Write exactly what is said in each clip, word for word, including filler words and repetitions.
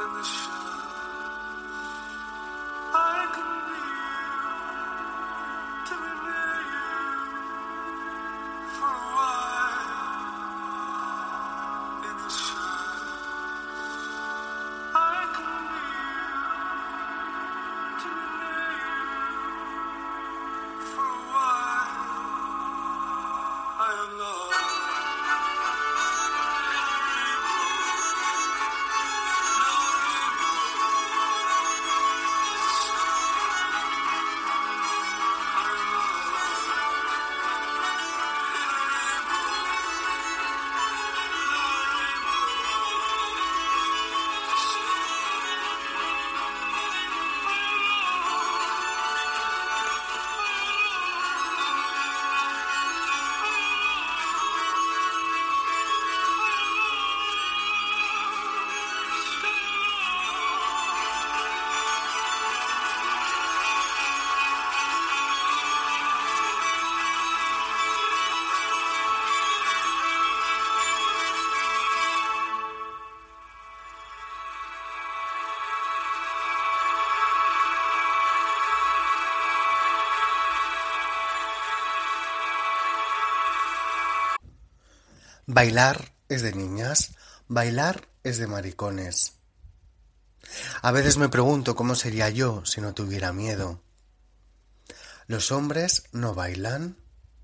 Bailar es de niñas, bailar es de maricones. A veces me pregunto cómo sería yo si no tuviera miedo. ¿Los hombres no bailan?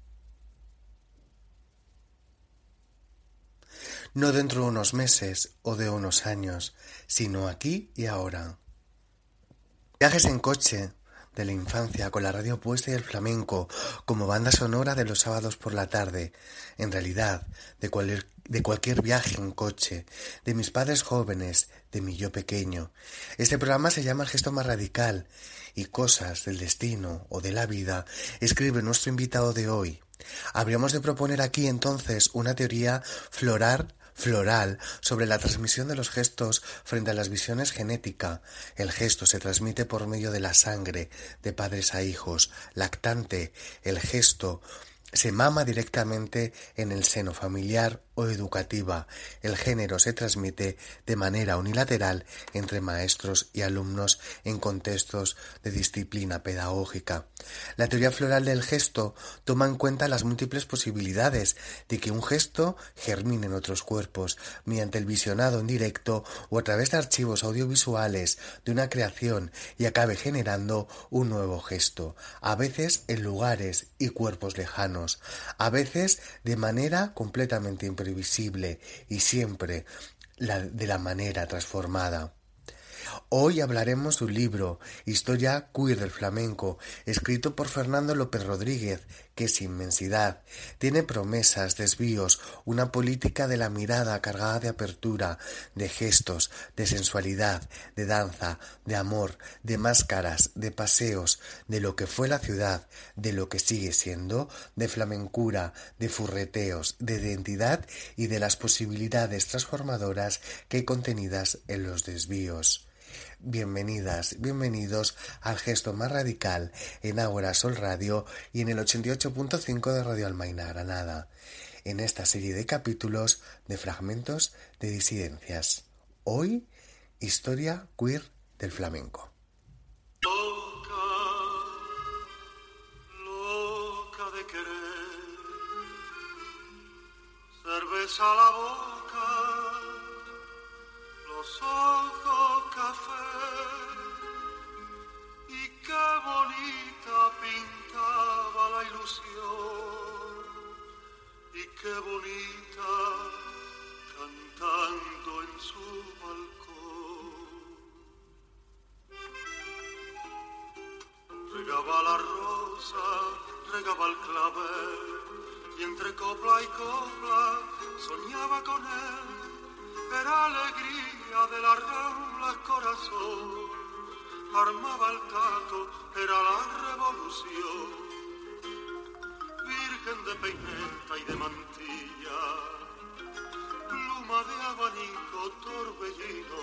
No dentro de unos meses o de unos años, sino aquí y ahora. Viajes en coche de la infancia con la radio puesta y el flamenco como banda sonora de los sábados por la tarde, en realidad de cualquier, de cualquier viaje en coche, de mis padres jóvenes, de mi yo pequeño. Este programa se llama El gesto más radical y cosas del destino o de la vida escribe nuestro invitado de hoy. Habríamos de proponer aquí entonces una teoría floral floral sobre la transmisión de los gestos frente a las visiones genética. El gesto se transmite por medio de la sangre, de padres a hijos. Lactante, el gesto se mama directamente en el seno familiar o educativa. El género se transmite de manera unilateral entre maestros y alumnos en contextos de disciplina pedagógica. La teoría floral del gesto toma en cuenta las múltiples posibilidades de que un gesto germine en otros cuerpos mediante el visionado en directo o a través de archivos audiovisuales de una creación y acabe generando un nuevo gesto, a veces en lugares y cuerpos lejanos, a veces de manera completamente imprevisible y siempre la, de la manera transformada. Hoy hablaremos de un libro, Historia queer del flamenco, escrito por Fernando López Rodríguez, que es inmensidad. Tiene promesas, desvíos, una política de la mirada cargada de apertura, de gestos, de sensualidad, de danza, de amor, de máscaras, de paseos, de lo que fue la ciudad, de lo que sigue siendo, de flamencura, de furreteos, de identidad y de las posibilidades transformadoras que hay contenidas en los desvíos. Bienvenidas, bienvenidos al gesto más radical en Ágora Sol Radio y en el ochenta y ocho punto cinco de Radio Almaina Granada, en esta serie de capítulos de fragmentos de disidencias. Hoy, historia queer del flamenco. Loca, loca de querer, cerveza a la boca, los ojos café, y qué bonita pintaba la ilusión, y qué bonita cantando en su balcón. Regaba la rosa, regaba el clavel, y entre copla y copla soñaba con él. Era alegría de las ramblas corazón, armaba el taco, era la revolución. Virgen de peineta y de mantilla, pluma de abanico, torbellino.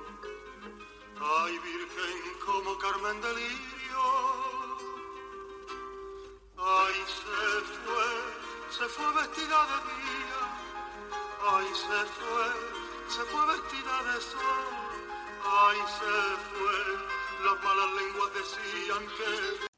Ay, virgen como Carmen de Lirio. Ay, se fue, se fue vestida de día. Ay, se fue, se fue vestida de sol, Ay, se fue, las malas lenguas decían que...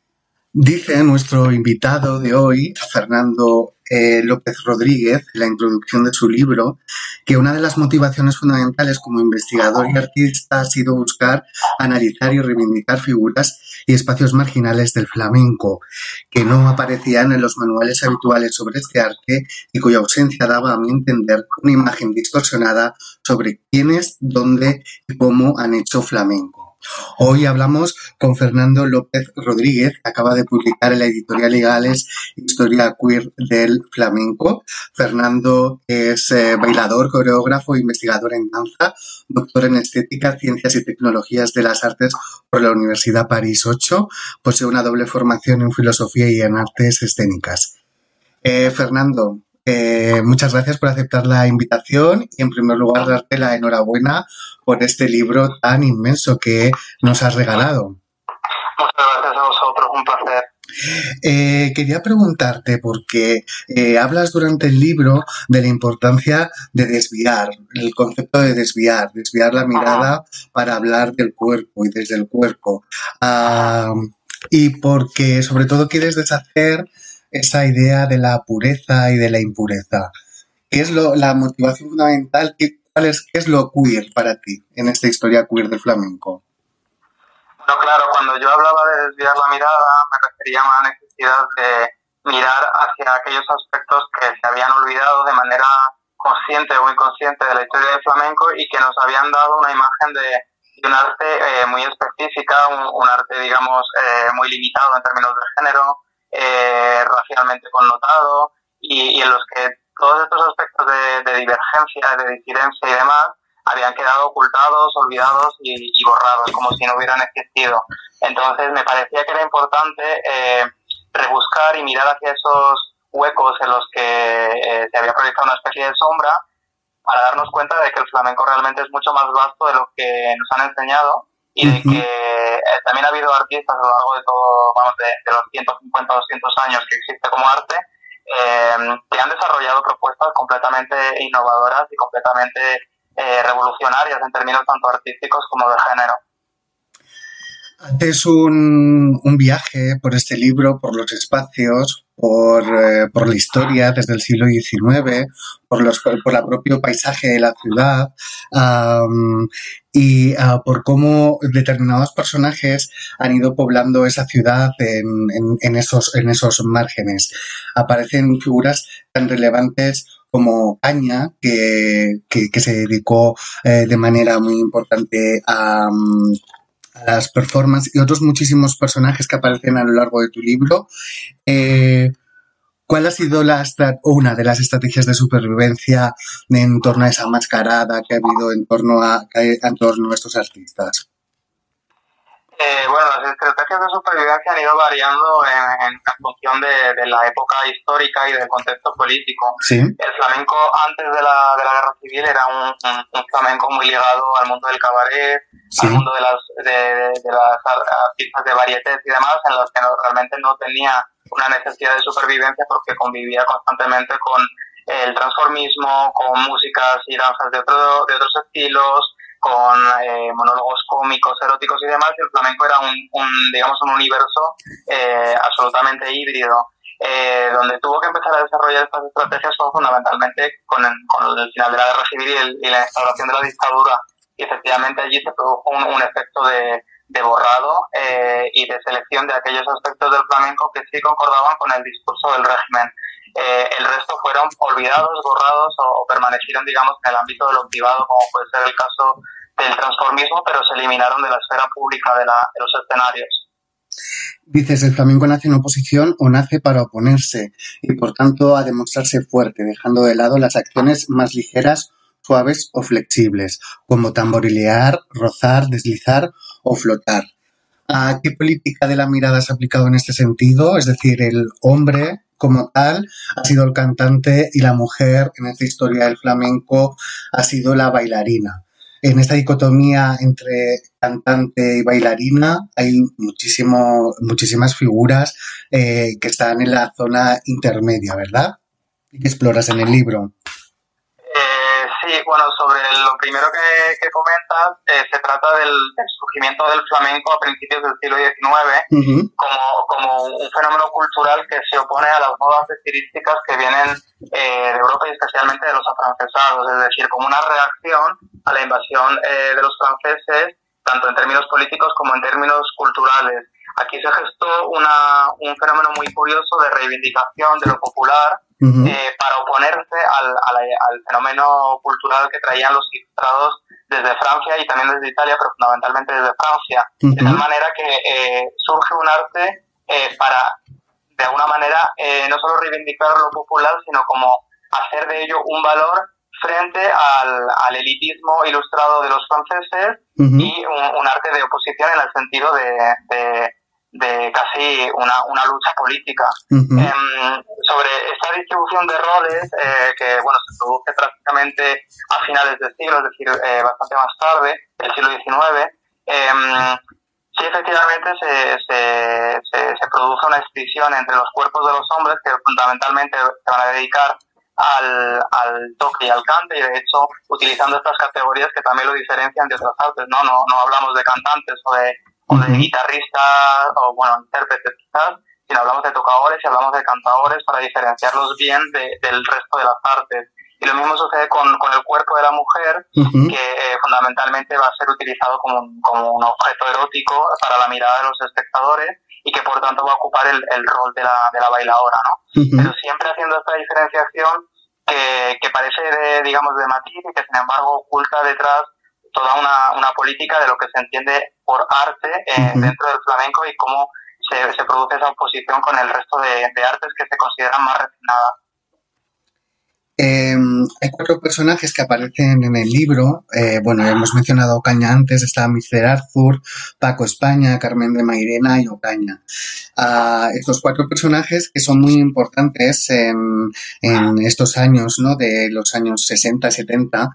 Dice nuestro invitado de hoy, Fernando eh, López Rodríguez, en la introducción de su libro, que una de las motivaciones fundamentales como investigador y artista ha sido buscar, analizar y reivindicar figuras y espacios marginales del flamenco, que no aparecían en los manuales habituales sobre este arte y cuya ausencia daba, a mi entender, una imagen distorsionada sobre quiénes, dónde y cómo han hecho flamenco. Hoy hablamos con Fernando López Rodríguez, que acaba de publicar en la editorial Legales Historia Queer del Flamenco. Fernando es eh, bailador, coreógrafo e investigador en danza, doctor en Estética, Ciencias y Tecnologías de las Artes por la Universidad París ocho. Posee una doble formación en Filosofía y en Artes Escénicas. Eh, Fernando, eh, muchas gracias por aceptar la invitación y, en primer lugar, darte la enhorabuena por este libro tan inmenso que nos has regalado. Muchas gracias a vosotros, un placer. Eh, quería preguntarte, porque eh, hablas durante el libro de la importancia de desviar, el concepto de desviar, desviar la mirada para hablar del cuerpo y desde el cuerpo. Uh, y porque sobre todo quieres deshacer esa idea de la pureza y de la impureza. ¿Qué es lo, la motivación fundamental? ¿Qué, cuál es, ¿Qué es lo queer para ti en esta historia queer del flamenco? Bueno, claro, cuando yo hablaba de desviar la mirada, me refería a una necesidad de mirar hacia aquellos aspectos que se habían olvidado de manera consciente o inconsciente de la historia del flamenco y que nos habían dado una imagen de, de un arte eh, muy específica, un, un arte, digamos, eh, muy limitado en términos de género, eh, racialmente connotado, y, y en los que todos estos aspectos de, de divergencia, de disidencia y demás habían quedado ocultados, olvidados y, y borrados, como si no hubieran existido. Entonces me parecía que era importante eh, rebuscar y mirar hacia esos huecos en los que eh, se había proyectado una especie de sombra para darnos cuenta de que el flamenco realmente es mucho más vasto de lo que nos han enseñado y de que eh, también ha habido artistas a lo largo de todo, vamos, de, de los ciento cincuenta, doscientos años que existe como arte, eh, que han desarrollado propuestas completamente innovadoras y completamente eh, revolucionarias en términos tanto artísticos como de género. Haces un, un viaje por este libro, por los espacios, por, eh, por la historia desde el siglo diecinueve, por, los, por el propio paisaje de la ciudad um, y uh, por cómo determinados personajes han ido poblando esa ciudad en, en, en, esos, en esos márgenes. Aparecen figuras tan relevantes como Caña, que, que, que se dedicó eh, de manera muy importante a... Um, las performances y otros muchísimos personajes que aparecen a lo largo de tu libro. Eh, ¿Cuál ha sido la una de las estrategias de supervivencia en torno a esa mascarada que ha habido en torno a, en torno a estos artistas? Eh, bueno, las estrategias de supervivencia han ido variando en, en función de, de la época histórica y del contexto político. ¿Sí? El flamenco antes de la, de la guerra civil era un, un, un flamenco muy ligado al mundo del cabaret, ¿sí?, al mundo de las, de, de las artistas de varietés y demás, en los que no, realmente no tenía una necesidad de supervivencia porque convivía constantemente con el transformismo, con músicas y danzas de, otro, de otros estilos, con eh, monólogos cómicos, eróticos y demás, y el flamenco era un, un digamos, un universo eh, absolutamente híbrido. Eh, donde tuvo que empezar a desarrollar estas estrategias fue fundamentalmente con el, con el final de la guerra civil y, el, y la instauración de la dictadura, y efectivamente allí se produjo un, un efecto de, de borrado eh, y de selección de aquellos aspectos del flamenco que sí concordaban con el discurso del régimen. Eh, el resto fueron olvidados, borrados o, o permanecieron, digamos, en el ámbito de lo privado, como puede ser el caso del transformismo, pero se eliminaron de la esfera pública de, la, de los escenarios. Dices, el flamenco nace en oposición o nace para oponerse y, por tanto, a demostrarse fuerte, dejando de lado las acciones más ligeras, suaves o flexibles, como tamborilear, rozar, deslizar o flotar. ¿A qué política de la mirada se ha aplicado en este sentido? Es decir, el hombre como tal ha sido el cantante y la mujer en esta historia del flamenco ha sido la bailarina. En esta dicotomía entre cantante y bailarina hay muchísimo, muchísimas figuras eh, que están en la zona intermedia, ¿verdad? Y que exploras en el libro. Eh, sí, Sí, bueno, sobre lo primero que, que comentas, eh, se trata del, del surgimiento del flamenco a principios del siglo diecinueve uh-huh. como, como un fenómeno cultural que se opone a las nuevas estilísticas que vienen eh, de Europa y especialmente de los afrancesados, es decir, como una reacción a la invasión eh, de los franceses, tanto en términos políticos como en términos culturales. Aquí se gestó una, un fenómeno muy curioso de reivindicación de lo popular, uh-huh. eh, para oponerse al, al, al fenómeno cultural que traían los ilustrados desde Francia y también desde Italia, pero fundamentalmente desde Francia. Uh-huh. De tal manera que eh, surge un arte eh, para, de alguna manera, eh, no solo reivindicar lo popular, sino como hacer de ello un valor frente al, al elitismo ilustrado de los franceses, uh-huh. y un, un arte de oposición en el sentido de... de de casi una, una lucha política. Uh-huh. Eh, sobre esta distribución de roles, eh, que bueno se produce prácticamente a finales del siglo, es decir, eh, bastante más tarde, del siglo diecinueve, eh, sí efectivamente se, se, se, se produce una escisión entre los cuerpos de los hombres que fundamentalmente se van a dedicar al, al toque y al cante, y de hecho utilizando estas categorías que también lo diferencian de otras artes, no, no, no hablamos de cantantes o de o de guitarristas, o bueno, intérpretes quizás, sino hablamos de tocadores y hablamos de cantadores para diferenciarlos bien de, del resto de las artes. Y lo mismo sucede con, con el cuerpo de la mujer, uh-huh. que eh, fundamentalmente va a ser utilizado como un, como un objeto erótico para la mirada de los espectadores, y que por tanto va a ocupar el, el rol de la, de la bailadora, ¿no? Uh-huh. Pero siempre haciendo esta diferenciación que, que parece de, digamos, de matiz, y que sin embargo oculta detrás toda una, una política de lo que se entiende por arte eh, uh-huh. dentro del flamenco, y cómo se, se produce esa oposición con el resto de, de artes que se consideran más refinadas. Eh, hay cuatro personajes que aparecen en el libro. Eh, bueno, hemos mencionado a Ocaña antes, está míster Arthur, Paco España, Carmen de Mairena y Ocaña. Uh, estos cuatro personajes que son muy importantes en, en estos años, ¿no? De los años sesenta, setenta.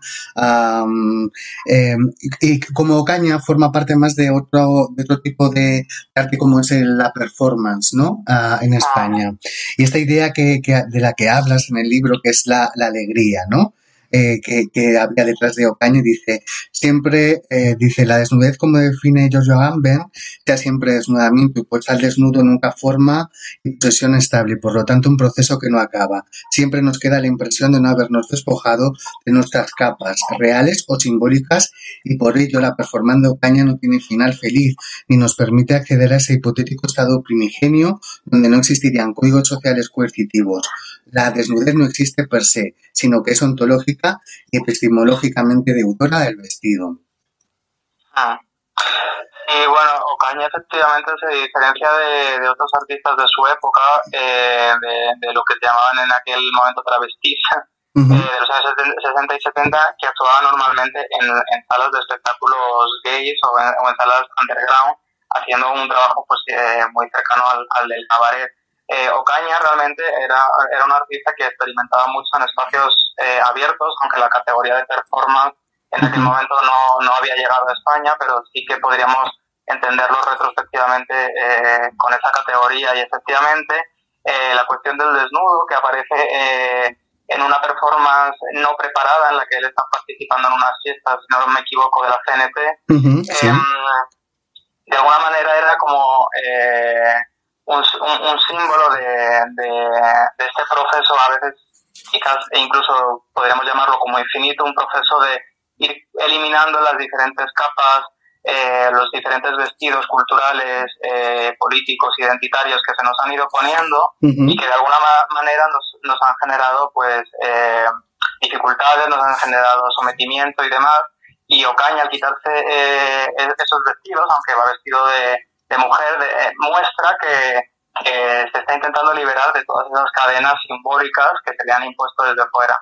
Um, eh, y, y como Ocaña forma parte más de otro, de otro tipo de arte, como es el, la performance, ¿no? Uh, en España. Y esta idea que, que, de la que hablas en el libro, que es la la alegría, ¿no? Eh, que, que había detrás de Ocaña, dice, siempre, eh, dice, la desnudez, como define Giorgio Agamben, sea siempre desnudamiento, pues al desnudo nunca forma impresión estable, por lo tanto un proceso que no acaba. Siempre nos queda la impresión de no habernos despojado de nuestras capas, reales o simbólicas, y por ello la performance de Ocaña no tiene final feliz, ni nos permite acceder a ese hipotético estado primigenio donde no existirían códigos sociales coercitivos. La desnudez no existe per se, sino que es ontológica y epistemológicamente deudora del vestido. Ah. Y bueno, Ocaña efectivamente se diferencia de, de otros artistas de su época, eh, de, de lo que se llamaban en aquel momento travestis, uh-huh. eh, de los años sesenta y setenta, que actuaban normalmente en, en salas de espectáculos gays o en, o en salas underground, haciendo un trabajo pues eh, muy cercano al, al del cabaret. Eh, Ocaña realmente era, era un artista que experimentaba mucho en espacios eh, abiertos, aunque la categoría de performance en aquel momento no, no había llegado a España, pero sí que podríamos entenderlo retrospectivamente eh, con esa categoría. Y efectivamente eh, la cuestión del desnudo, que aparece eh, en una performance no preparada en la que él está participando en unas fiestas, si no me equivoco, de la C N T, uh-huh, sí. eh, de alguna manera era como... Eh, Un, un, un símbolo de, de, de este proceso, a veces quizás e incluso podríamos llamarlo como infinito, un proceso de ir eliminando las diferentes capas, eh, los diferentes vestidos culturales, eh, políticos, identitarios que se nos han ido poniendo, uh-huh. y que de alguna ma- manera nos, nos han generado pues eh, dificultades, nos han generado sometimiento y demás. Y Ocaña, al quitarse eh, esos vestidos, aunque va vestido de de mujer, de, eh, muestra que, que se está intentando liberar de todas esas cadenas simbólicas que se le han impuesto desde fuera.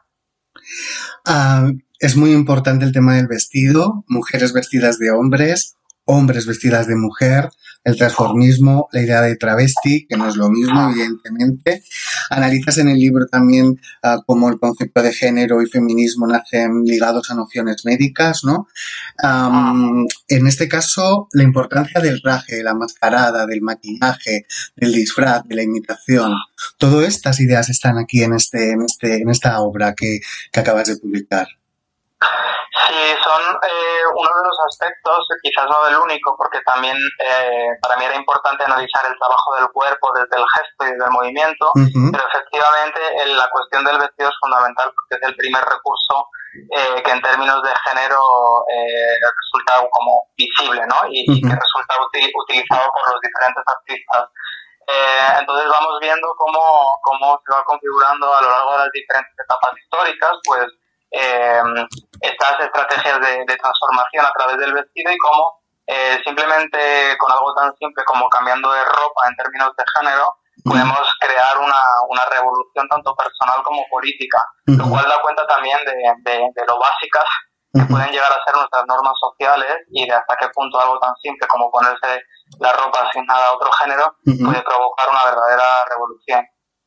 Uh, es muy importante el tema del vestido, mujeres vestidas de hombres, hombres vestidas de mujer, el transformismo, la idea de travesti, que no es lo mismo, evidentemente. Analizas en el libro también uh, cómo el concepto de género y feminismo nacen ligados a nociones médicas, ¿no? Um, en este caso, la importancia del traje, de la mascarada, del maquillaje, del disfraz, de la imitación, todas estas ideas están aquí en este, en este, en esta obra que, que acabas de publicar. Sí, son eh, uno de los aspectos, quizás no del único, porque también eh, para mí era importante analizar el trabajo del cuerpo desde el gesto y desde el movimiento, uh-huh. Pero efectivamente en la cuestión del vestido es fundamental porque es el primer recurso eh, que en términos de género eh, resulta como visible, ¿no? Y, uh-huh. y que resulta util, utilizado por los diferentes artistas. Eh, entonces vamos viendo cómo, cómo se va configurando a lo largo de las diferentes etapas históricas, pues eh, estas estrategias de, de transformación a través del vestido y cómo eh, simplemente con algo tan simple como cambiando de ropa en términos de género podemos crear una, una revolución tanto personal como política, uh-huh. Lo cual da cuenta también de, de, de lo básicas que uh-huh. pueden llegar a ser nuestras normas sociales y de hasta qué punto algo tan simple como ponerse la ropa asignada a otro género uh-huh. puede provocar una verdadera revolución.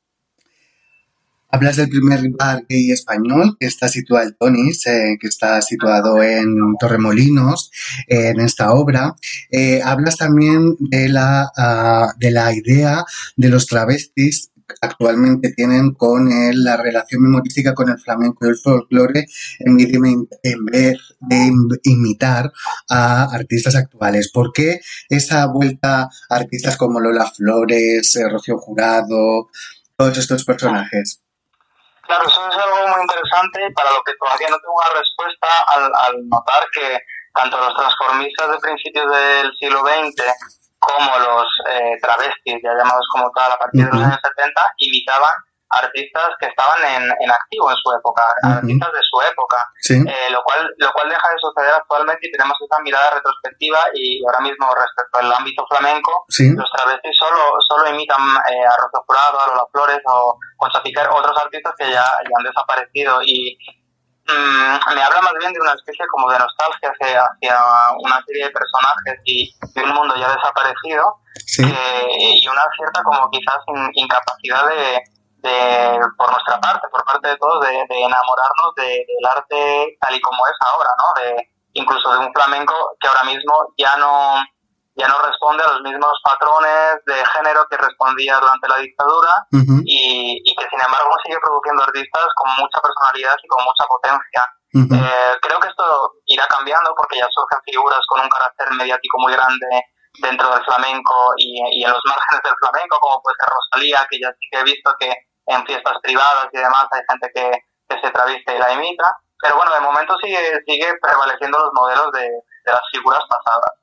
Hablas del primer bar gay español, que está situado en Tonis, eh, que está situado en Torremolinos, eh, en esta obra. Eh, hablas también de la, uh, de la idea de los travestis actualmente tienen con el, la relación memorística con el flamenco y el folclore en vez de, en vez de imitar a artistas actuales. ¿Por qué esa vuelta a artistas como Lola Flores, eh, Rocío Jurado, todos estos personajes? Claro, eso es algo muy interesante para lo que todavía no tengo una respuesta al, al notar que tanto los transformistas de principios del siglo veinte como los eh, travestis, ya llamados como tal a partir uh-huh. de los años setenta, imitaban artistas que estaban en, en activo en su época, uh-huh. artistas de su época, sí. eh, lo cual lo cual deja de suceder actualmente y tenemos esa mirada retrospectiva y ahora mismo respecto al ámbito flamenco, sí. Los travestis solo solo imitan eh, a Rocío Jurado, a Lola Flores o Concha Piquer, otros artistas que ya, ya han desaparecido y mmm, me habla más bien de una especie como de nostalgia hacia, hacia una serie de personajes y de un mundo ya desaparecido, sí. eh, y una cierta como quizás in, incapacidad de De, por nuestra parte, por parte de todos, de, de enamorarnos de, del arte tal y como es ahora, ¿no? De, incluso de un flamenco que ahora mismo ya no, ya no responde a los mismos patrones de género que respondía durante la dictadura uh-huh. y, y que sin embargo sigue produciendo artistas con mucha personalidad y con mucha potencia. Uh-huh. Eh, creo que esto irá cambiando porque ya surgen figuras con un carácter mediático muy grande dentro del flamenco y, y en los márgenes del flamenco, como puede ser Rosalía, que ya sí que he visto que en fiestas privadas y demás hay gente que, que se traviste y la imita, pero bueno, de momento sigue sigue prevaleciendo los modelos de, de las figuras pasadas.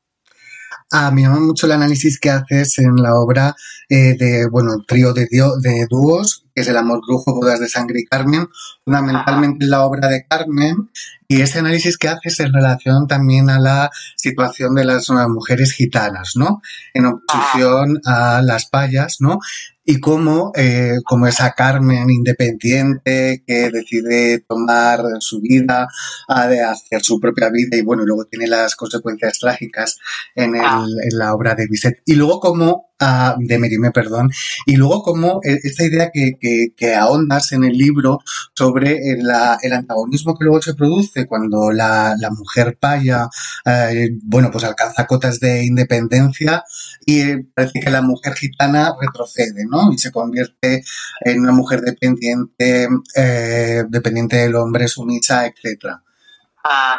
Ah, me llama mucho el análisis que haces en la obra eh, de, bueno, el trío de, dio, de dúos, que es El amor brujo, Bodas de sangre y Carmen, fundamentalmente Ajá. la obra de Carmen, y ese análisis que haces en relación también a la situación de las mujeres gitanas, ¿no? En oposición a las payas, ¿no? Y cómo, eh, como esa Carmen independiente que decide tomar su vida, a de hacer su propia vida y bueno, luego tiene las consecuencias trágicas en, el, en la obra de Bizet. Y luego como, uh, de Mérimée, perdón, y luego como esta idea que, que, que ahondas en el libro sobre la, el antagonismo que luego se produce cuando la, la mujer paya, eh, bueno, pues alcanza cotas de independencia y eh, parece que la mujer gitana retrocede, ¿no? Y se convierte en una mujer dependiente, eh, dependiente del hombre, sumisa, etcétera. Ah,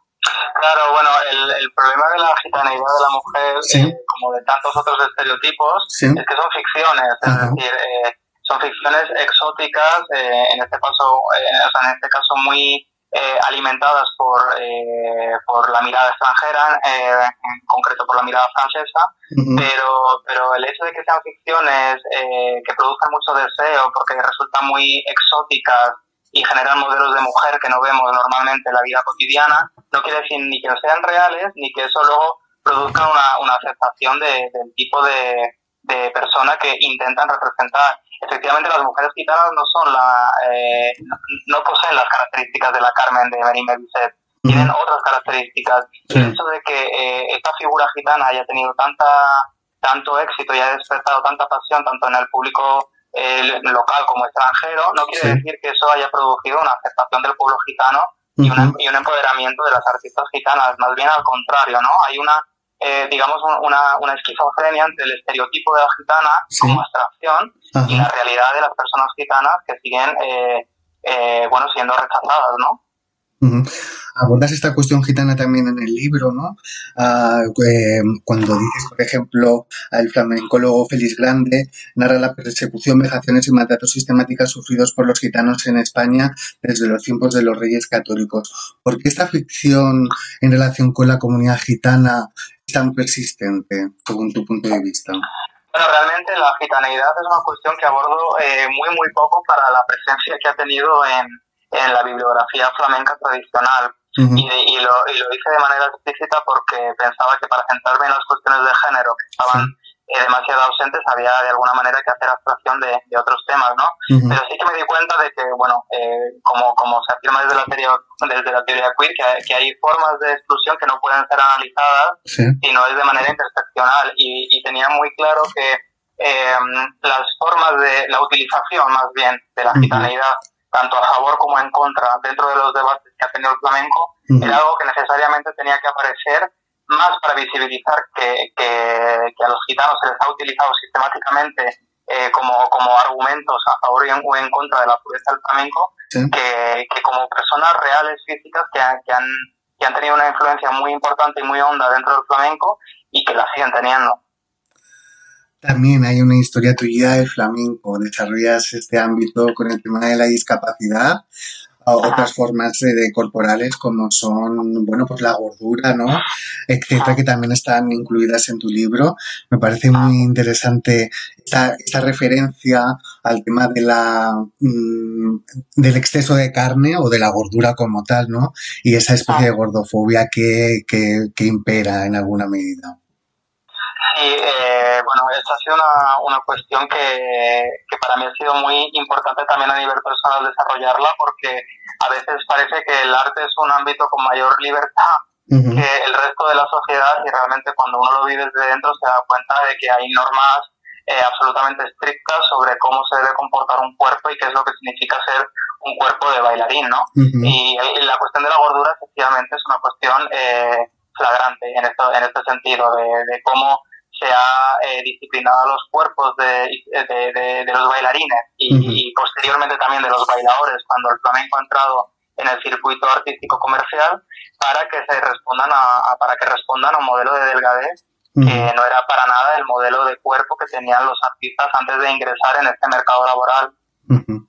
claro, bueno, el, el problema de la gitaneidad de la mujer, sí. eh, como de tantos otros estereotipos, sí. es que son ficciones, es Ajá. decir, eh, son ficciones exóticas, eh, en este caso, eh, o sea, en este caso muy eh, alimentadas por eh, por la mirada extranjera, eh, en concreto por la mirada francesa, uh-huh. pero pero el hecho de que sean ficciones eh, que produzcan mucho deseo porque resultan muy exóticas y generan modelos de mujer que no vemos normalmente en la vida cotidiana, no quiere decir ni que sean reales ni que eso luego produzca una, una aceptación de, del tipo de, de persona que intentan representar. Efectivamente, las mujeres gitanas no son la, eh, no poseen las características de la Carmen de Mérimée Bizet, tienen uh-huh. otras características. Sí. El hecho de que eh, esta figura gitana haya tenido tanta, tanto éxito y haya despertado tanta pasión tanto en el público eh, local como extranjero, no quiere sí. decir que eso haya producido una aceptación del pueblo gitano uh-huh. y, una, y un empoderamiento de las artistas gitanas, más bien al contrario, ¿no? Hay una Eh, digamos, una, una esquizofrenia entre el estereotipo de la gitana sí. como abstracción Ajá. y la realidad de las personas gitanas que siguen, eh, eh, bueno, siendo rechazadas, ¿no? Uh-huh. Abordas esta cuestión gitana también en el libro, ¿no? Uh, eh, cuando dices, por ejemplo, el flamencólogo Félix Grande narra la persecución, vejaciones y maltratos sistemáticos sufridos por los gitanos en España desde los tiempos de los reyes católicos. ¿Por qué esta ficción en relación con la comunidad gitana es tan persistente, según tu punto de vista? Bueno, realmente la gitaneidad es una cuestión que abordo eh, muy, muy poco para la presencia que ha tenido en, en la bibliografía flamenca tradicional. Uh-huh. y, y, lo, y lo hice de manera explícita porque pensaba que para centrarme en las cuestiones de género que estaban sí. eh, demasiado ausentes había de alguna manera que hacer abstracción de, de otros temas, ¿no? Uh-huh. Pero sí que me di cuenta de que, bueno, eh, como, como se afirma desde la teoría, desde la teoría queer, que hay, que hay formas de exclusión que no pueden ser analizadas sí. si no es de manera interseccional y, y tenía muy claro que eh, las formas de la utilización más bien de la uh-huh. gitaneidad tanto a favor como en contra dentro de los debates que ha tenido el flamenco, uh-huh. era algo que necesariamente tenía que aparecer más para visibilizar que, que, que a los gitanos se les ha utilizado sistemáticamente eh, como, como argumentos a favor o en contra de la pureza del flamenco, sí. que, que como personas reales físicas que, que, han, que han tenido una influencia muy importante y muy honda dentro del flamenco y que la siguen teniendo. También hay una historia tuya del flamenco, desarrollas este ámbito con el tema de la discapacidad, otras formas de, de corporales como son, bueno, pues la gordura, ¿no? Etcétera, que también están incluidas en tu libro. Me parece muy interesante esta, esta referencia al tema de la mmm, del exceso de carne o de la gordura como tal, ¿no? Y esa especie de gordofobia que, que, que impera en alguna medida. Sí, eh, bueno, esta ha sido una, una cuestión que, que para mí ha sido muy importante también a nivel personal desarrollarla, porque a veces parece que el arte es un ámbito con mayor libertad uh-huh. que el resto de la sociedad, y realmente cuando uno lo vive desde dentro se da cuenta de que hay normas eh, absolutamente estrictas sobre cómo se debe comportar un cuerpo y qué es lo que significa ser un cuerpo de bailarín, ¿no? Uh-huh. Y, y la cuestión de la gordura efectivamente es una cuestión eh, flagrante en, esto, en este sentido, de, de cómo se ha eh, disciplinado a los cuerpos de, de, de, de los bailarines y, uh-huh. y posteriormente también de los bailadores cuando el flamenco ha entrado en el circuito artístico comercial para que se respondan a, a para que respondan a un modelo de delgadez uh-huh. que no era para nada el modelo de cuerpo que tenían los artistas antes de ingresar en este mercado laboral. Uh-huh.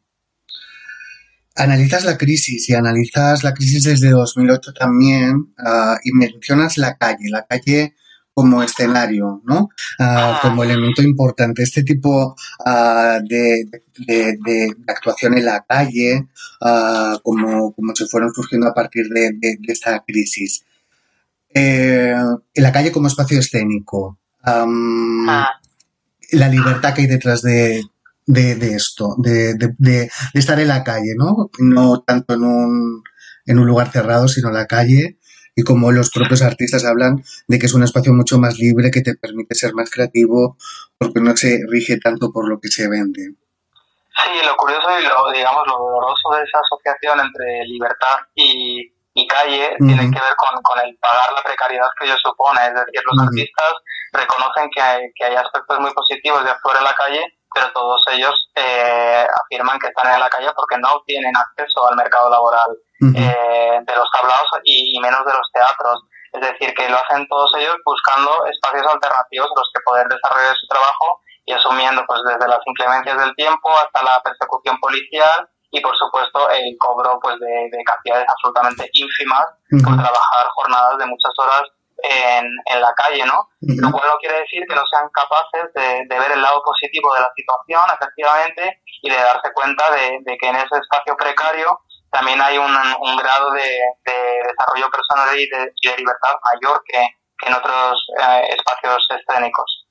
Analizas la crisis y analizas la crisis desde dos mil ocho también uh, y mencionas la calle, la calle como escenario, ¿no? Uh, como elemento importante. Este tipo uh, de, de, de, de actuación en la calle, uh, como, como se fueron surgiendo a partir de, de, de esta crisis. Eh, en la calle como espacio escénico. Um, la libertad que hay detrás de, de, de esto, de, de, de, de estar en la calle, ¿no? No tanto en un, en un lugar cerrado, sino en la calle. Y como los propios artistas hablan de que es un espacio mucho más libre que te permite ser más creativo porque no se rige tanto por lo que se vende. Sí, lo curioso y lo, digamos, lo doloroso de esa asociación entre libertad y, y calle uh-huh. tiene que ver con, con el pagar la precariedad que ello supone. Es decir, los uh-huh. artistas reconocen que hay, que hay aspectos muy positivos de actuar en la calle, pero todos ellos eh, afirman que están en la calle porque no tienen acceso al mercado laboral uh-huh. eh, de los tablaos y, y menos de los teatros. Es decir, que lo hacen todos ellos buscando espacios alternativos en los que poder desarrollar su trabajo y asumiendo pues desde las inclemencias del tiempo hasta la persecución policial y por supuesto el cobro pues de, de cantidades absolutamente ínfimas uh-huh. por trabajar jornadas de muchas horas en, en la calle, ¿no? Uh-huh. Lo cual no quiere decir que no sean capaces de, de ver el lado positivo de la situación, efectivamente, y de darse cuenta de, de que en ese espacio precario también hay un, un grado de, de desarrollo personal y de, y de libertad mayor que, que en otros eh, espacios escénicos.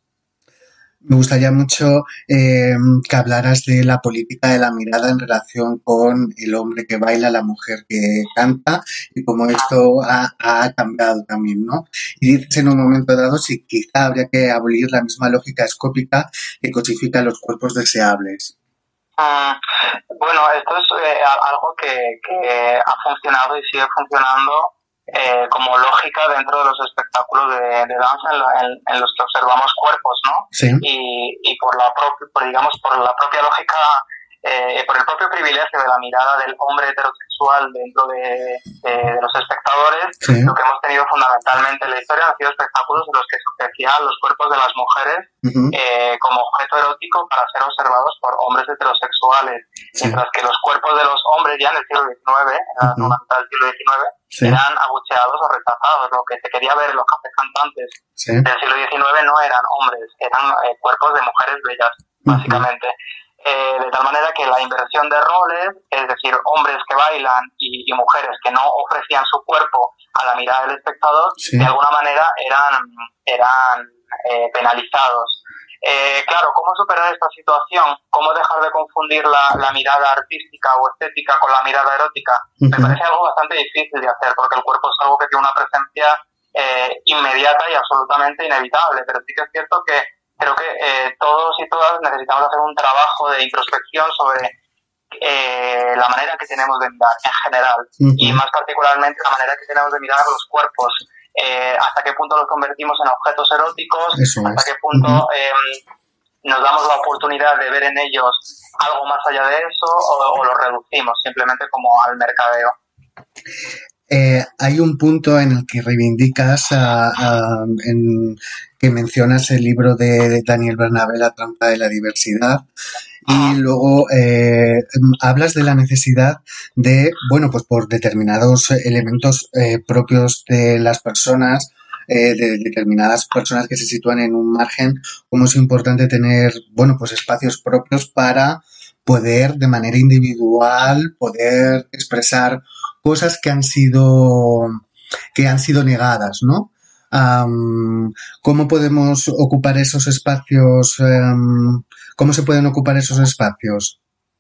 Me gustaría mucho eh, que hablaras de la política de la mirada en relación con el hombre que baila, la mujer que canta y cómo esto ha, ha cambiado también, ¿no? Y dices en un momento dado si quizá habría que abolir la misma lógica escópica que cosifica los cuerpos deseables. Mm, bueno, esto es eh, algo que, que ha funcionado y sigue funcionando Eh, como lógica dentro de los espectáculos de, de danza en, la, en, en los que observamos cuerpos, ¿no? Sí. Y, y por la propia, por, digamos, por la propia lógica eh, por el propio privilegio de la mirada del hombre heterosexual dentro de, de, de los espectadores, sí. Lo que hemos tenido fundamentalmente en la historia han sido espectáculos en los que se ofrecían los cuerpos de las mujeres uh-huh. eh, como objeto erótico para ser observados por hombres heterosexuales, sí. Mientras que los cuerpos de los hombres ya en el siglo diecinueve, en la segunda uh-huh. mitad del siglo diecinueve, sí. Eran abucheados o rechazados. Lo que se quería ver en los cafés cantantes sí. Del siglo diecinueve no eran hombres, eran eh, cuerpos de mujeres bellas, uh-huh. Básicamente. Eh, de tal manera que la inversión de roles, es decir, hombres que bailan y, y mujeres que no ofrecían su cuerpo a la mirada del espectador, sí. De alguna manera eran, eran eh, penalizados. Eh, claro, ¿cómo superar esta situación? ¿Cómo dejar de confundir la, la mirada artística o estética con la mirada erótica? Uh-huh. Me parece algo bastante difícil de hacer, porque el cuerpo es algo que tiene una presencia eh, inmediata y absolutamente inevitable, pero sí que es cierto que creo que eh, todos y todas necesitamos hacer un trabajo de introspección sobre eh, la manera que tenemos de mirar en general, uh-huh. Y más particularmente la manera que tenemos de mirar los cuerpos, eh, hasta qué punto los convertimos en objetos eróticos, Eso hasta es. qué punto uh-huh. eh, nos damos la oportunidad de ver en ellos algo más allá de eso o, o los reducimos simplemente como al mercadeo. Eh, hay un punto en el que reivindicas, uh, uh, en, que mencionas el libro de Daniel Bernabé, La trampa de la diversidad, y luego eh, hablas de la necesidad de, bueno, pues por determinados elementos eh, propios de las personas, eh, de determinadas personas que se sitúan en un margen, cómo es importante tener, bueno, pues espacios propios para poder de manera individual poder expresar cosas que han sido que han sido negadas, ¿no? Um, ¿Cómo podemos ocupar esos espacios? Um, ¿Cómo se pueden ocupar esos espacios?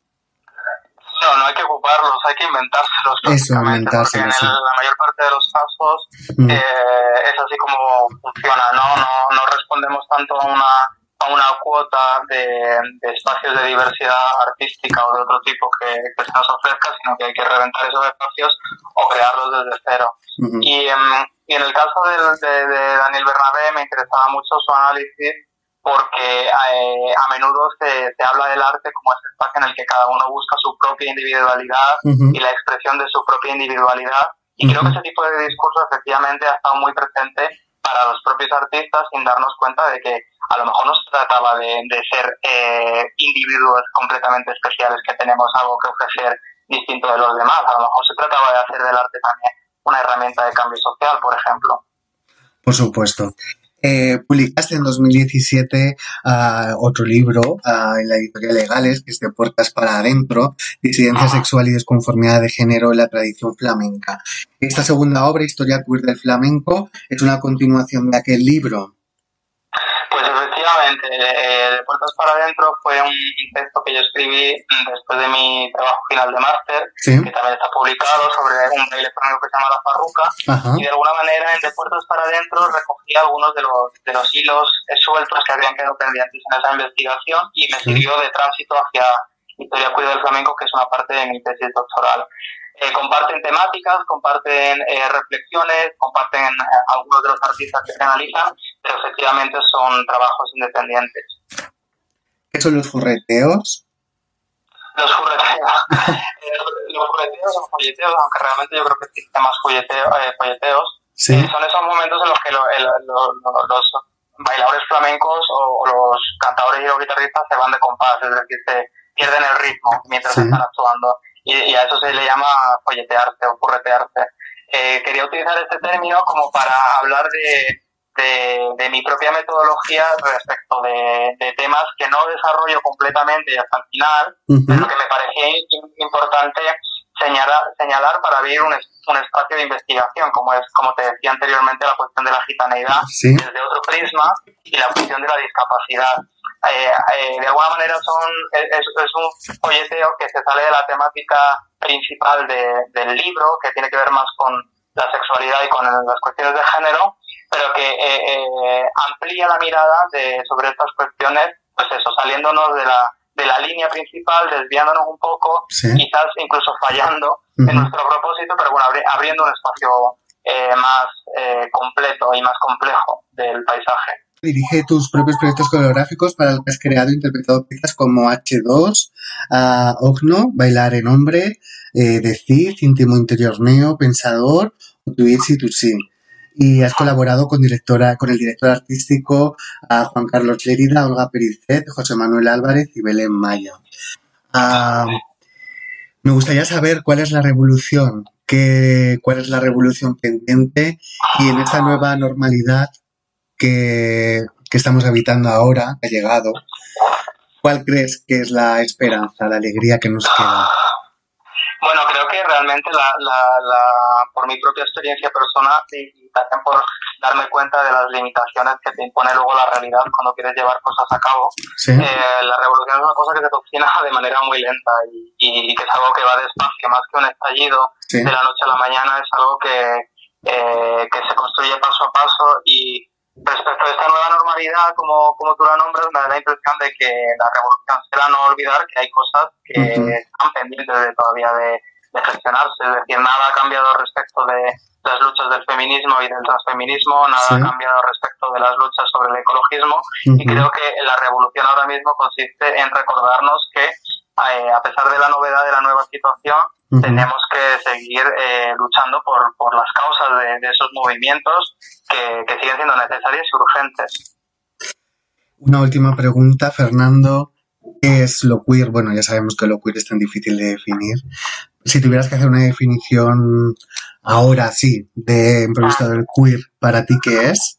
No, no hay que ocuparlos, hay que inventárselos. Eso, inventárselos. Porque en el, la mayor parte de los casos mm. eh, es así como funciona, ¿no? No, no respondemos tanto a una a una cuota de, de espacios de diversidad artística o de otro tipo que, que se nos ofrezca, sino que hay que reventar esos espacios o crearlos desde cero. Uh-huh. Y, um, y en el caso de, de, de Daniel Bernabé me interesaba mucho su análisis porque eh, a menudo se, se habla del arte como ese espacio en el que cada uno busca su propia individualidad uh-huh. y la expresión de su propia individualidad. Y uh-huh. creo que ese tipo de discurso efectivamente ha estado muy presente para los propios artistas sin darnos cuenta de que a lo mejor no se trataba de, de ser eh, individuos completamente especiales que tenemos algo que ofrecer distinto de los demás. A lo mejor se trataba de hacer del arte también una herramienta de cambio social, por ejemplo. Por supuesto. Eh, publicaste en dos mil diecisiete uh, otro libro uh, en la editorial Legales, que es De Puertas para Adentro, Disidencia sexual y desconformidad de género en la tradición flamenca. Esta segunda obra, Historia queer del flamenco, es una continuación de aquel libro. Pues efectivamente, eh, De Puertas para Adentro fue un texto que yo escribí después de mi trabajo final de máster, ¿sí? Que también está publicado, sobre un baile flamenco que se llama La Farruca. Ajá. Y de alguna manera en De Puertas para Adentro recogí algunos de los, de los hilos sueltos que habían quedado pendientes en esa investigación y me sí. sirvió de tránsito hacia Historia queer del flamenco, que es una parte de mi tesis doctoral. Eh, comparten temáticas, comparten eh, reflexiones, comparten eh, algunos de los artistas que se analizan, pero efectivamente son trabajos independientes. ¿Qué son los furreteos? Los furreteos. eh, los furreteos son folleteos, aunque realmente yo creo que existen más folleteo, eh, folleteos. ¿Sí? Eh, son esos momentos en los que lo, el, lo, lo, los bailadores flamencos o, o los cantadores y los guitarristas se van de compás, es decir, se pierden el ritmo mientras ¿sí? están actuando. Y, y a eso se le llama folletearse o furretearse. Eh, quería utilizar este término como para hablar de, de, de mi propia metodología respecto de, de temas que no desarrollo completamente hasta el final, uh-huh. pero que me parecía importante señalar, señalar para abrir un, un espacio de investigación, como es, como te decía anteriormente, la cuestión de la gitaneidad ¿sí? desde otro prisma y la cuestión de la discapacidad. Eh, eh, de alguna manera son es, es un folleteo que se sale de la temática principal de, del libro, que tiene que ver más con la sexualidad y con las cuestiones de género, pero que eh, eh, amplía la mirada de, sobre estas cuestiones, pues eso, saliéndonos de la, de la línea principal, desviándonos un poco, ¿sí? quizás incluso fallando uh-huh. en nuestro propósito, pero bueno, abri- abriendo un espacio eh, más eh, completo y más complejo del paisaje. dirige tus propios proyectos coreográficos para los que has creado e interpretado piezas como hache dos, uh, Ogno, Bailar en Hombre, eh, Decid, Íntimo Interior Neo, Pensador, o Tu Itzi Tu Sí. Y has colaborado con directora, con el director artístico uh, Juan Carlos Lérida, Olga Pericet, José Manuel Álvarez y Belén Maya. Uh, me gustaría saber cuál es la revolución, qué, cuál es la revolución pendiente y en esta nueva normalidad que, que estamos habitando ahora, que ha llegado, ¿cuál crees que es la esperanza, la alegría que nos queda? Bueno, creo que realmente la, la, la, por mi propia experiencia personal y también por darme cuenta de las limitaciones que te impone luego la realidad cuando quieres llevar cosas a cabo, ¿sí? eh, la revolución es una cosa que se cocina de manera muy lenta y, y que es algo que va despacio, más que un estallido, ¿sí?, de la noche a la mañana, es algo que, eh, que se construye paso a paso. Y respecto a esta nueva normalidad, como, como tú la nombras, me da la impresión de que la revolución será no olvidar que hay cosas que uh-huh. están pendientes de, todavía de, de gestionarse. Es decir, nada ha cambiado respecto de las luchas del feminismo y del transfeminismo, nada ¿sí? ha cambiado respecto de las luchas sobre el ecologismo, uh-huh. y creo que la revolución ahora mismo consiste en recordarnos que eh, a pesar de la novedad de la nueva situación, uh-huh. tenemos que seguir eh, luchando por, por las causas de, de esos movimientos que, que siguen siendo necesarias y urgentes. Una última pregunta, Fernando. ¿Qué es lo queer? Bueno, ya sabemos que lo queer es tan difícil de definir. Si tuvieras que hacer una definición ahora sí de improviso del queer, ¿para ti qué es?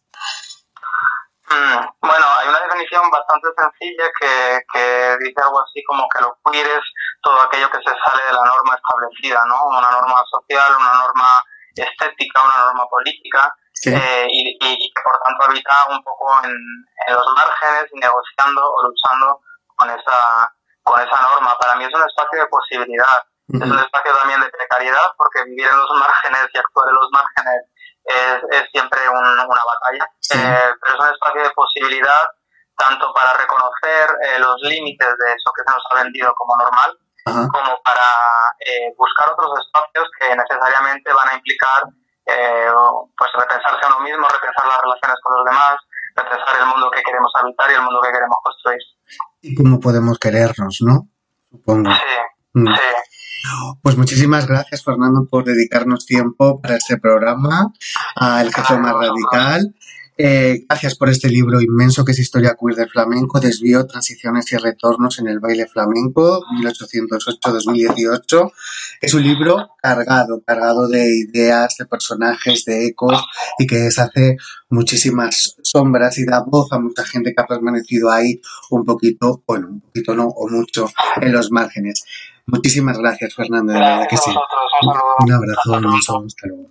Mm, bueno, hay una definición bastante sencilla que, que dice algo así como que lo queer es todo aquello que se sale de la norma establecida, ¿no? Una norma social, una norma estética, una norma política, sí. eh, y, y, y que por tanto habita un poco en, en los márgenes, negociando o luchando con esa, con esa norma. Para mí es un espacio de posibilidad, uh-huh. es un espacio también de precariedad, porque vivir en los márgenes y actuar en los márgenes es, es siempre un, una batalla, sí. eh, pero es un espacio de posibilidad tanto para reconocer eh, los límites de eso que se nos ha vendido como normal, uh-huh. como para eh, buscar otros espacios que necesariamente van a implicar eh, pues repensarse a uno mismo, repensar las relaciones con los demás, repensar el mundo que queremos habitar y el mundo que queremos construir. Y cómo podemos querernos, ¿no? Supongo. Sí, mm. sí. Pues muchísimas gracias, Fernando, por dedicarnos tiempo para este programa, a El Gesto Más Radical. Eh, gracias por este libro inmenso que es Historia Queer del Flamenco, Desvío, Transiciones y Retornos en el Baile Flamenco, mil ochocientos ocho a dos mil dieciocho. Es un libro cargado, cargado de ideas, de personajes, de ecos, y que deshace muchísimas sombras y da voz a mucha gente que ha permanecido ahí un poquito, bueno, un poquito no, o mucho, en los márgenes. Muchísimas gracias, Fernando, de verdad que sí. Un abrazo inmenso, hasta luego.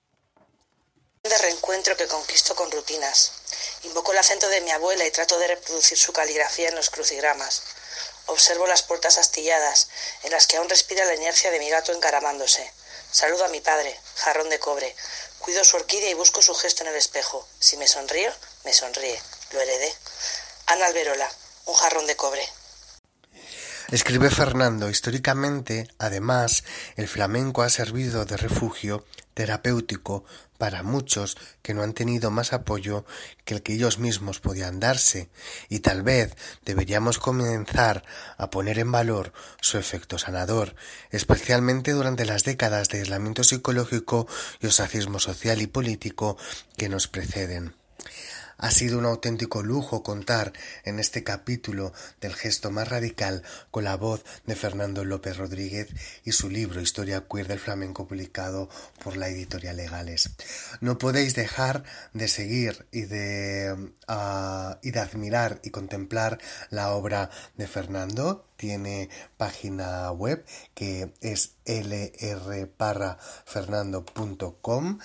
De reencuentro que conquisto con rutinas. Invoco el acento de mi abuela y trato de reproducir su caligrafía en los crucigramas. Observo las puertas astilladas, en las que aún respira la inercia de mi gato encaramándose. Saludo a mi padre, jarrón de cobre. Cuido su orquídea y busco su gesto en el espejo. Si me sonrío, me sonríe. Lo heredé. Ana Alberola, un jarrón de cobre. Escribe Fernando, históricamente, además, el flamenco ha servido de refugio terapéutico para muchos que no han tenido más apoyo que el que ellos mismos podían darse, y tal vez deberíamos comenzar a poner en valor su efecto sanador, especialmente durante las décadas de aislamiento psicológico y ostracismo social y político que nos preceden. Ha sido un auténtico lujo contar en este capítulo del Gesto Más Radical con la voz de Fernando López Rodríguez y su libro Historia Queer del Flamenco, publicado por la editorial Legales. No podéis dejar de seguir y de, uh, y de admirar y contemplar la obra de Fernando. Tiene página web que es l r barra fernando punto com.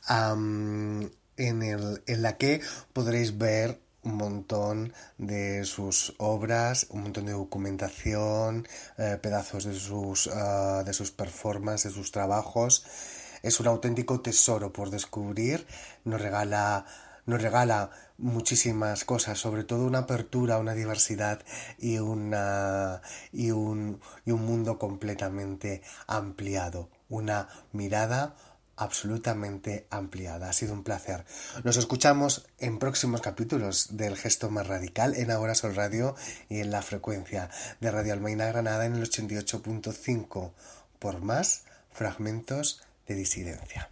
Um, En, el, en la que podréis ver un montón de sus obras, un montón de documentación, eh, pedazos de sus, uh, de sus performances, de sus trabajos. Es un auténtico tesoro por descubrir. Nos regala, nos regala muchísimas cosas, sobre todo una apertura, una diversidad y, una, y, un, y un mundo completamente ampliado. Una mirada absolutamente ampliada. Ha sido un placer. Nos escuchamos en próximos capítulos del Gesto Más Radical en Ahora Sol Radio y en la frecuencia de Radio Almaina Granada en el ochenta y ocho punto cinco por más fragmentos de disidencia.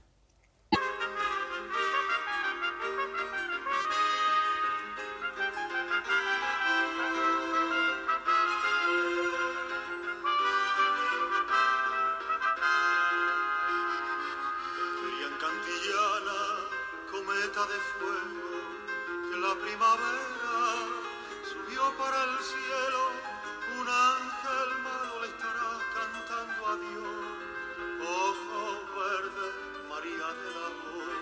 De fuego que la primavera subió para el cielo, un ángel malo le estará cantando adiós. Ojos verdes, María del amor,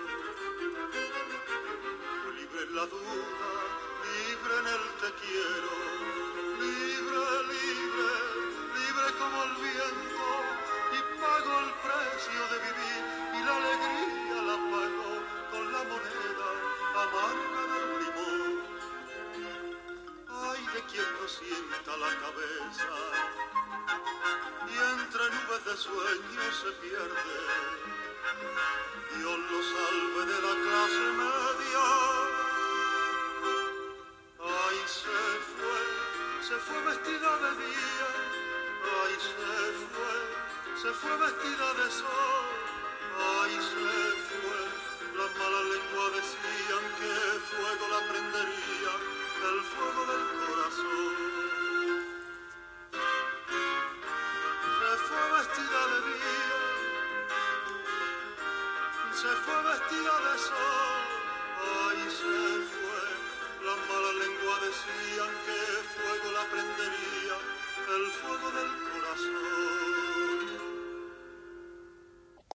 libre en la duda, libre en el te quiero, libre, libre, libre como el viento, y pago el precio de vivir y la alegría la pago con la moneda amarga del limón. Ay, de quien no sienta la cabeza y entre nubes de sueño se pierde. Dios lo salve de la clase media. Ay, se fue, se fue vestida de día. Ay, se fue, se fue vestida de sol.